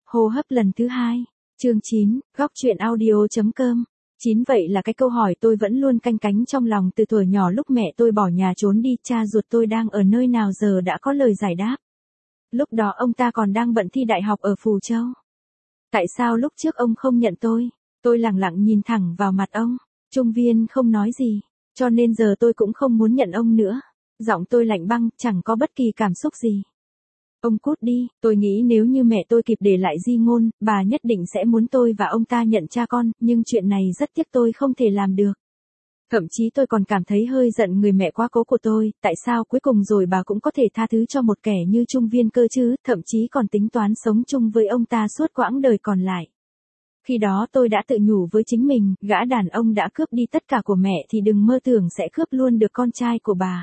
Hô hấp lần thứ 2. Chương 9, góc chuyện audio.com. 9 vậy là cái câu hỏi tôi vẫn luôn canh cánh trong lòng từ thuở nhỏ lúc mẹ tôi bỏ nhà trốn đi, cha ruột tôi đang ở nơi nào giờ đã có lời giải đáp. Lúc đó ông ta còn đang bận thi đại học ở Phù Châu. Tại sao lúc trước ông không nhận tôi? Tôi lẳng lặng nhìn thẳng vào mặt ông. Trung Viên không nói gì, cho nên giờ tôi cũng không muốn nhận ông nữa. Giọng tôi lạnh băng, chẳng có bất kỳ cảm xúc gì. Ông cút đi, tôi nghĩ nếu như mẹ tôi kịp để lại di ngôn, bà nhất định sẽ muốn tôi và ông ta nhận cha con, nhưng chuyện này rất tiếc tôi không thể làm được. Thậm chí tôi còn cảm thấy hơi giận người mẹ quá cố của tôi, tại sao cuối cùng rồi bà cũng có thể tha thứ cho một kẻ như Trung Viên cơ chứ, thậm chí còn tính toán sống chung với ông ta suốt quãng đời còn lại. Khi đó tôi đã tự nhủ với chính mình, gã đàn ông đã cướp đi tất cả của mẹ thì đừng mơ tưởng sẽ cướp luôn được con trai của bà.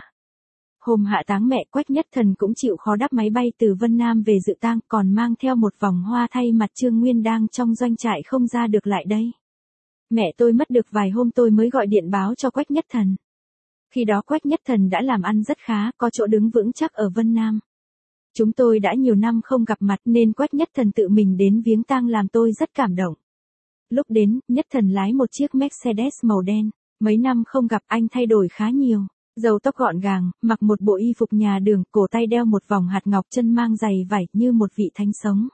Hôm hạ táng mẹ, Quách Nhất Thần cũng chịu khó đáp máy bay từ Vân Nam về dự tang, còn mang theo một vòng hoa thay mặt Trương Nguyên đang trong doanh trại không ra được lại đây. Mẹ tôi mất được vài hôm tôi mới gọi điện báo cho Quách Nhất Thần. Khi đó Quách Nhất Thần đã làm ăn rất khá, có chỗ đứng vững chắc ở Vân Nam. Chúng tôi đã nhiều năm không gặp mặt nên Quách Nhất Thần tự mình đến viếng tang làm tôi rất cảm động. Lúc đến, Nhất Thần lái một chiếc Mercedes màu đen. Mấy năm không gặp anh thay đổi khá nhiều. Râu tóc gọn gàng, mặc một bộ y phục nhà đường, cổ tay đeo một vòng hạt ngọc, chân mang giày vải như một vị thánh sống.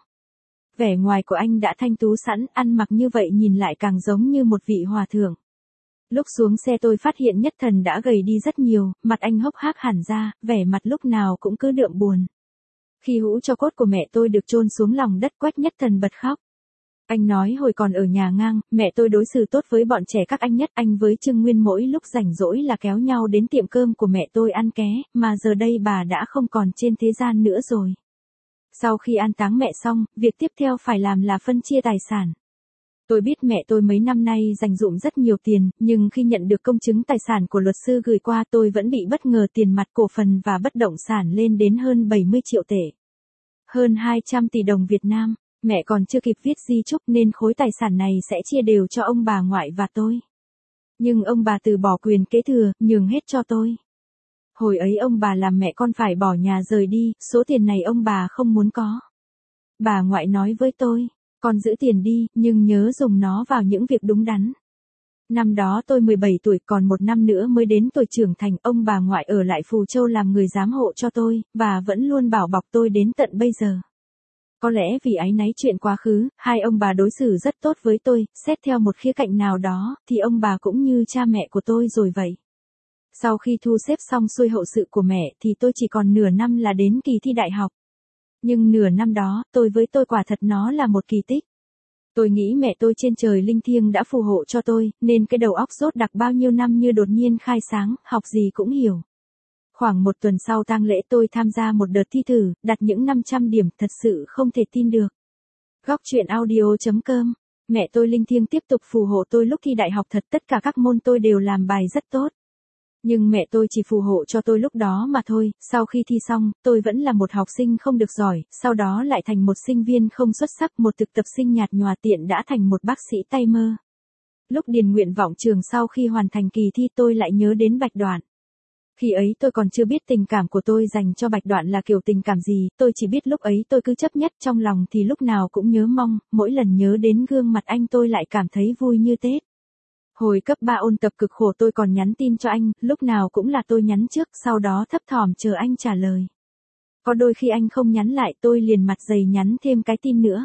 Vẻ ngoài của anh đã thanh tú sẵn, ăn mặc như vậy nhìn lại càng giống như một vị hòa thượng. Lúc xuống xe tôi phát hiện Nhất Thần đã gầy đi rất nhiều, mặt anh hốc hác hẳn ra, vẻ mặt lúc nào cũng cứ đượm buồn. Khi hũ cho cốt của mẹ tôi được chôn xuống lòng đất, Quách Nhất Thần bật khóc. Anh nói hồi còn ở nhà ngang, mẹ tôi đối xử tốt với bọn trẻ các anh Nhất, anh với Trương Nguyên mỗi lúc rảnh rỗi là kéo nhau đến tiệm cơm của mẹ tôi ăn ké, mà giờ đây bà đã không còn trên thế gian nữa rồi. Sau khi an táng mẹ xong, việc tiếp theo phải làm là phân chia tài sản. Tôi biết mẹ tôi mấy năm nay dành dụm rất nhiều tiền, nhưng khi nhận được công chứng tài sản của luật sư gửi qua tôi vẫn bị bất ngờ, tiền mặt, cổ phần và bất động sản lên đến hơn 70 triệu tệ. Hơn 200 tỷ đồng Việt Nam. Mẹ còn chưa kịp viết di chúc nên khối tài sản này sẽ chia đều cho ông bà ngoại và tôi. Nhưng ông bà từ bỏ quyền kế thừa, nhường hết cho tôi. Hồi ấy ông bà làm mẹ con phải bỏ nhà rời đi, số tiền này ông bà không muốn có. Bà ngoại nói với tôi, con giữ tiền đi, nhưng nhớ dùng nó vào những việc đúng đắn. Năm đó tôi 17 tuổi, còn một năm nữa mới đến tuổi trưởng thành, ông bà ngoại ở lại Phù Châu làm người giám hộ cho tôi, và vẫn luôn bảo bọc tôi đến tận bây giờ. Có lẽ vì áy náy chuyện quá khứ, hai ông bà đối xử rất tốt với tôi, xét theo một khía cạnh nào đó, thì ông bà cũng như cha mẹ của tôi rồi vậy. Sau khi thu xếp xong xuôi hậu sự của mẹ thì tôi chỉ còn nửa năm là đến kỳ thi đại học. Nhưng nửa năm đó, với tôi quả thật nó là một kỳ tích. Tôi nghĩ mẹ tôi trên trời linh thiêng đã phù hộ cho tôi, nên cái đầu óc dốt đặc bao nhiêu năm như đột nhiên khai sáng, học gì cũng hiểu. Khoảng một tuần sau tang lễ tôi tham gia một đợt thi thử, đạt những 500 điểm, thật sự không thể tin được. Góc chuyện audio.com. Mẹ tôi linh thiêng tiếp tục phù hộ tôi lúc thi đại học, thật tất cả các môn tôi đều làm bài rất tốt. Nhưng mẹ tôi chỉ phù hộ cho tôi lúc đó mà thôi, sau khi thi xong, tôi vẫn là một học sinh không được giỏi, sau đó lại thành một sinh viên không xuất sắc, một thực tập sinh nhạt nhòa, tiện đã thành một bác sĩ tay mơ. Lúc điền nguyện vọng trường sau khi hoàn thành kỳ thi tôi lại nhớ đến Bạch Đoạn. Khi ấy tôi còn chưa biết tình cảm của tôi dành cho Bạch Đoạn là kiểu tình cảm gì, tôi chỉ biết lúc ấy tôi cứ chấp nhất trong lòng thì lúc nào cũng nhớ mong, mỗi lần nhớ đến gương mặt anh tôi lại cảm thấy vui như Tết. Hồi cấp 3 ôn tập cực khổ tôi còn nhắn tin cho anh, lúc nào cũng là tôi nhắn trước, sau đó thấp thỏm chờ anh trả lời. Có đôi khi anh không nhắn lại tôi liền mặt dày nhắn thêm cái tin nữa.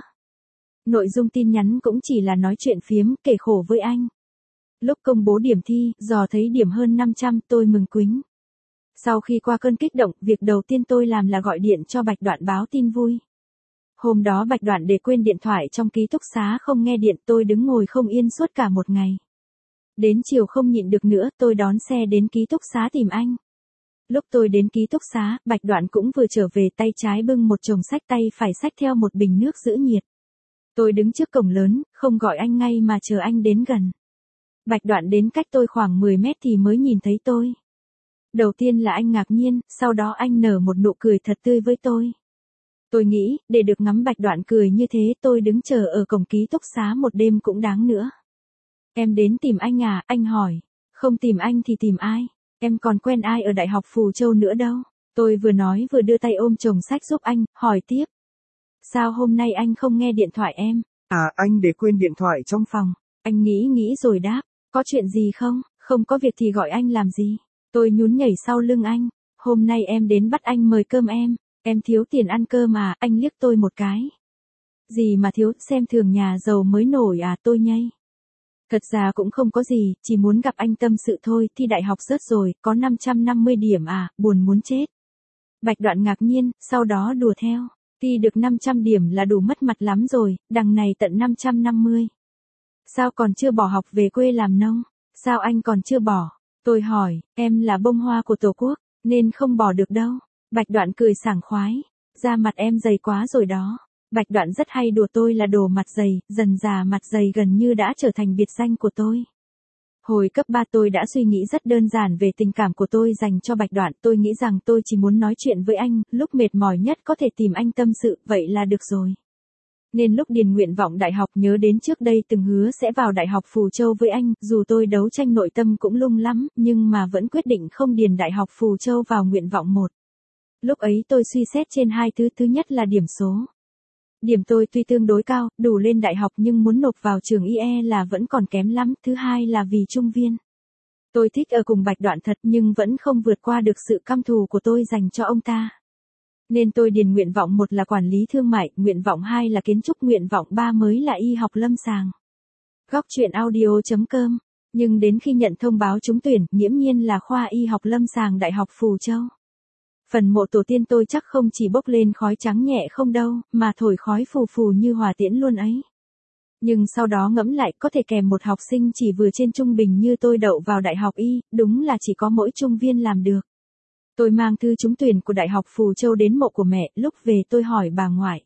Nội dung tin nhắn cũng chỉ là nói chuyện phiếm, kể khổ với anh. Lúc công bố điểm thi, dò thấy điểm hơn 500, tôi mừng quính. Sau khi qua cơn kích động, việc đầu tiên tôi làm là gọi điện cho Bạch Đoạn báo tin vui. Hôm đó Bạch Đoạn để quên điện thoại trong ký túc xá không nghe điện, tôi đứng ngồi không yên suốt cả một ngày. Đến chiều không nhịn được nữa, tôi đón xe đến ký túc xá tìm anh. Lúc tôi đến ký túc xá, Bạch Đoạn cũng vừa trở về, tay trái bưng một chồng sách, tay phải xách theo một bình nước giữ nhiệt. Tôi đứng trước cổng lớn, không gọi anh ngay mà chờ anh đến gần. Bạch Đoạn đến cách tôi khoảng 10 mét thì mới nhìn thấy tôi. Đầu tiên là anh ngạc nhiên, sau đó anh nở một nụ cười thật tươi với tôi. Tôi nghĩ, để được ngắm Bạch Đoạn cười như thế tôi đứng chờ ở cổng ký túc xá một đêm cũng đáng nữa. Em đến tìm anh à, anh hỏi. Không tìm anh thì tìm ai? Em còn quen ai ở Đại học Phù Châu nữa đâu. Tôi vừa nói vừa đưa tay ôm chồng sách giúp anh, hỏi tiếp. Sao hôm nay anh không nghe điện thoại em? À, anh để quên điện thoại trong Phòng, anh nghĩ rồi đáp, có chuyện gì không? Không có việc thì gọi anh làm gì? Tôi nhún nhảy sau lưng anh, hôm nay em đến bắt anh mời cơm em thiếu tiền ăn cơm à? Anh liếc tôi một cái. Gì mà thiếu, xem thường nhà giàu mới nổi à? Tôi nhây. Thật ra cũng không có gì, chỉ muốn gặp anh tâm sự thôi, thi đại học rớt rồi, có 550 điểm à, buồn muốn chết. Bạch Đoạn ngạc nhiên, sau đó đùa theo. Thi được 500 điểm là đủ mất mặt lắm rồi, đằng này tận 550. Sao còn chưa bỏ học về quê làm nông? Sao anh còn chưa bỏ? Tôi hỏi, em là bông hoa của Tổ quốc, nên không bỏ được đâu. Bạch Đoạn cười sảng khoái. Da mặt em dày quá rồi đó. Bạch Đoạn rất hay đùa tôi là đồ mặt dày, dần dà mặt dày gần như đã trở thành biệt danh của tôi. Hồi cấp 3 tôi đã suy nghĩ rất đơn giản về tình cảm của tôi dành cho Bạch Đoạn. Tôi nghĩ rằng tôi chỉ muốn nói chuyện với anh, lúc mệt mỏi nhất có thể tìm anh tâm sự, vậy là được rồi. Nên lúc điền nguyện vọng đại học nhớ đến trước đây từng hứa sẽ vào Đại học Phù Châu với anh, dù tôi đấu tranh nội tâm cũng lung lắm, nhưng mà vẫn quyết định không điền Đại học Phù Châu vào nguyện vọng 1. Lúc ấy tôi suy xét trên hai thứ, thứ nhất là điểm số. Điểm tôi tuy tương đối cao, đủ lên đại học nhưng muốn nộp vào trường IE là vẫn còn kém lắm, thứ hai là vì Trung Viên. Tôi thích ở cùng Bạch Đoạn thật nhưng vẫn không vượt qua được sự căm thù của tôi dành cho ông ta. Nên tôi điền nguyện vọng 1 là quản lý thương mại, nguyện vọng 2 là kiến trúc, nguyện vọng 3 mới là y học lâm sàng. Góc truyện audio.com. Nhưng đến khi nhận thông báo trúng tuyển, nghiễm nhiên là khoa y học lâm sàng Đại học Phù Châu. Phần mộ tổ tiên tôi chắc không chỉ bốc lên khói trắng nhẹ không đâu, mà thổi khói phù phù như hỏa tiễn luôn ấy. Nhưng sau đó ngẫm lại, có thể kèm một học sinh chỉ vừa trên trung bình như tôi đậu vào Đại học Y, đúng là chỉ có mỗi Trung Viên làm được. Tôi mang thư trúng tuyển của Đại học Phù Châu đến mộ của mẹ, lúc về tôi hỏi bà ngoại.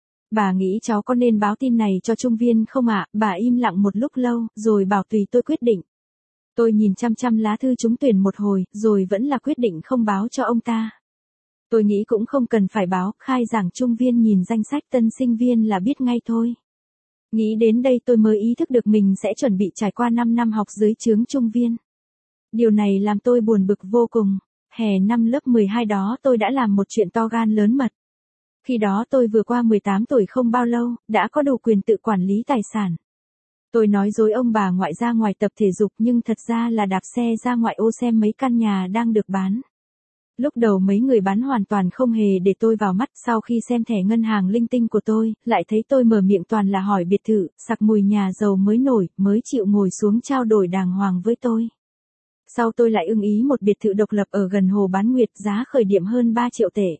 Bà nghĩ cháu có nên báo tin này cho Trung Viên không ạ? Bà im lặng một lúc lâu, rồi bảo tùy tôi quyết định. Tôi nhìn chăm chăm lá thư trúng tuyển một hồi, rồi vẫn là quyết định không báo cho ông ta. Tôi nghĩ cũng không cần phải báo, khai giảng Trung Viên nhìn danh sách tân sinh viên là biết ngay thôi. Nghĩ đến đây tôi mới ý thức được mình sẽ chuẩn bị trải qua 5 năm học dưới trướng Trung Viên. Điều này làm tôi buồn bực vô cùng. Hè năm lớp 12 đó tôi đã làm một chuyện to gan lớn mật. Khi đó tôi vừa qua 18 tuổi không bao lâu, đã có đủ quyền tự quản lý tài sản. Tôi nói dối ông bà ngoại ra ngoài tập thể dục nhưng thật ra là đạp xe ra ngoại ô xem mấy căn nhà đang được bán. Lúc đầu mấy người bán hoàn toàn không hề để tôi vào mắt, sau khi xem thẻ ngân hàng linh tinh của tôi, lại thấy tôi mở miệng toàn là hỏi biệt thự, sặc mùi nhà giàu mới nổi, mới chịu ngồi xuống trao đổi đàng hoàng với tôi. Sau tôi lại ưng ý một biệt thự độc lập ở gần Hồ Bán Nguyệt, giá khởi điểm hơn 3 triệu tệ.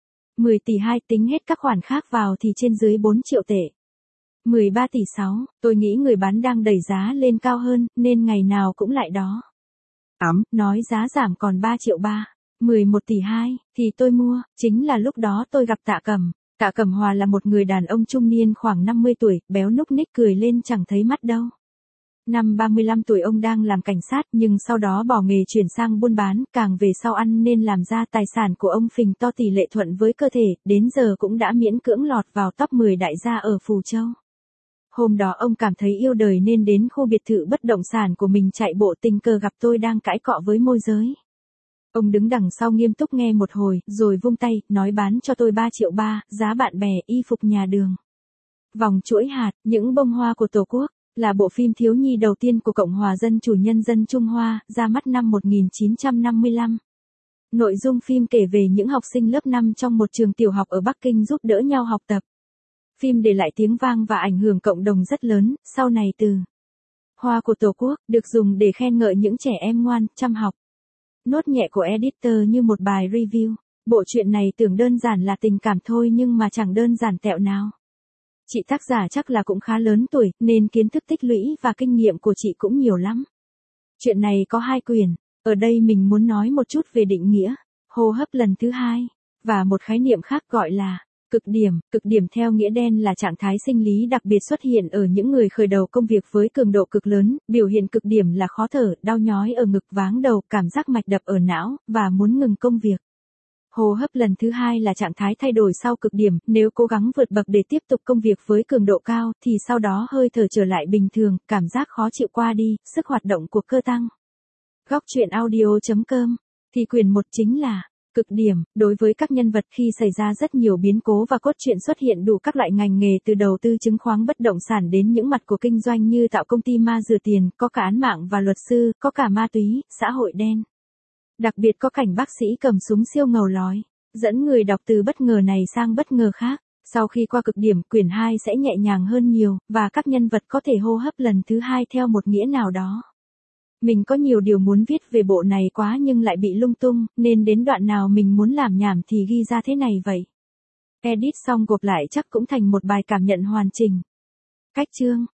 10 tỷ 2 tính hết các khoản khác vào thì trên dưới 4 triệu tệ. 13 tỷ 6, tôi nghĩ người bán đang đẩy giá lên cao hơn, nên ngày nào cũng lại đó. Nói giá giảm còn 3 triệu 3. 11 tỷ 2, thì tôi mua, chính là lúc đó tôi gặp Tạ Cẩm. Tạ Cẩm Hòa là một người đàn ông trung niên khoảng 50 tuổi, béo núc ních cười lên chẳng thấy mắt đâu. Năm 35 tuổi ông đang làm cảnh sát nhưng sau đó bỏ nghề chuyển sang buôn bán, càng về sau ăn nên làm ra tài sản của ông phình to tỷ lệ thuận với cơ thể, đến giờ cũng đã miễn cưỡng lọt vào top 10 đại gia ở Phù Châu. Hôm đó ông cảm thấy yêu đời nên đến khu biệt thự bất động sản của mình chạy bộ, tình cờ gặp tôi đang cãi cọ với môi giới. Ông đứng đằng sau nghiêm túc nghe một hồi, rồi vung tay, nói bán cho tôi 3 triệu 3, giá bạn bè, y phục nhà đường. Vòng chuỗi hạt, những bông hoa của Tổ quốc, là bộ phim thiếu nhi đầu tiên của Cộng hòa Dân chủ Nhân dân Trung Hoa, ra mắt năm 1955. Nội dung phim kể về những học sinh lớp 5 trong một trường tiểu học ở Bắc Kinh giúp đỡ nhau học tập. Phim để lại tiếng vang và ảnh hưởng cộng đồng rất lớn, sau này từ Hoa của Tổ quốc, được dùng để khen ngợi những trẻ em ngoan, chăm học. Nốt nhẹ của editor như một bài review. Bộ truyện này tưởng đơn giản là tình cảm thôi nhưng mà chẳng đơn giản tẹo nào. Chị tác giả chắc là cũng khá lớn tuổi, nên kiến thức tích lũy và kinh nghiệm của chị cũng nhiều lắm. Chuyện này có 2 quyển, ở đây mình muốn nói một chút về định nghĩa, hô hấp lần thứ 2, và một khái niệm khác gọi là cực điểm. Cực điểm theo nghĩa đen là trạng thái sinh lý đặc biệt xuất hiện ở những người khởi đầu công việc với cường độ cực lớn, biểu hiện cực điểm là khó thở, đau nhói ở ngực, váng đầu, cảm giác mạch đập ở não, và muốn ngừng công việc. Hô hấp lần thứ 2 là trạng thái thay đổi sau cực điểm, nếu cố gắng vượt bậc để tiếp tục công việc với cường độ cao, thì sau đó hơi thở trở lại bình thường, cảm giác khó chịu qua đi, sức hoạt động của cơ tăng. Góc truyện audio.com, thì quyển 1 chính là Cực điểm, đối với các nhân vật khi xảy ra rất nhiều biến cố và cốt truyện xuất hiện đủ các loại ngành nghề từ đầu tư chứng khoán bất động sản đến những mặt của kinh doanh như tạo công ty ma rửa tiền, có cả án mạng và luật sư, có cả ma túy, xã hội đen. Đặc biệt có cảnh bác sĩ cầm súng siêu ngầu lói, dẫn người đọc từ bất ngờ này sang bất ngờ khác. Sau khi qua cực điểm, quyển 2 sẽ nhẹ nhàng hơn nhiều, và các nhân vật có thể hô hấp lần thứ 2 theo một nghĩa nào đó. Mình có nhiều điều muốn viết về bộ này quá nhưng lại bị lung tung, nên đến đoạn nào mình muốn làm nhảm thì ghi ra thế này vậy. Edit xong gộp lại chắc cũng thành một bài cảm nhận hoàn chỉnh. Cách chương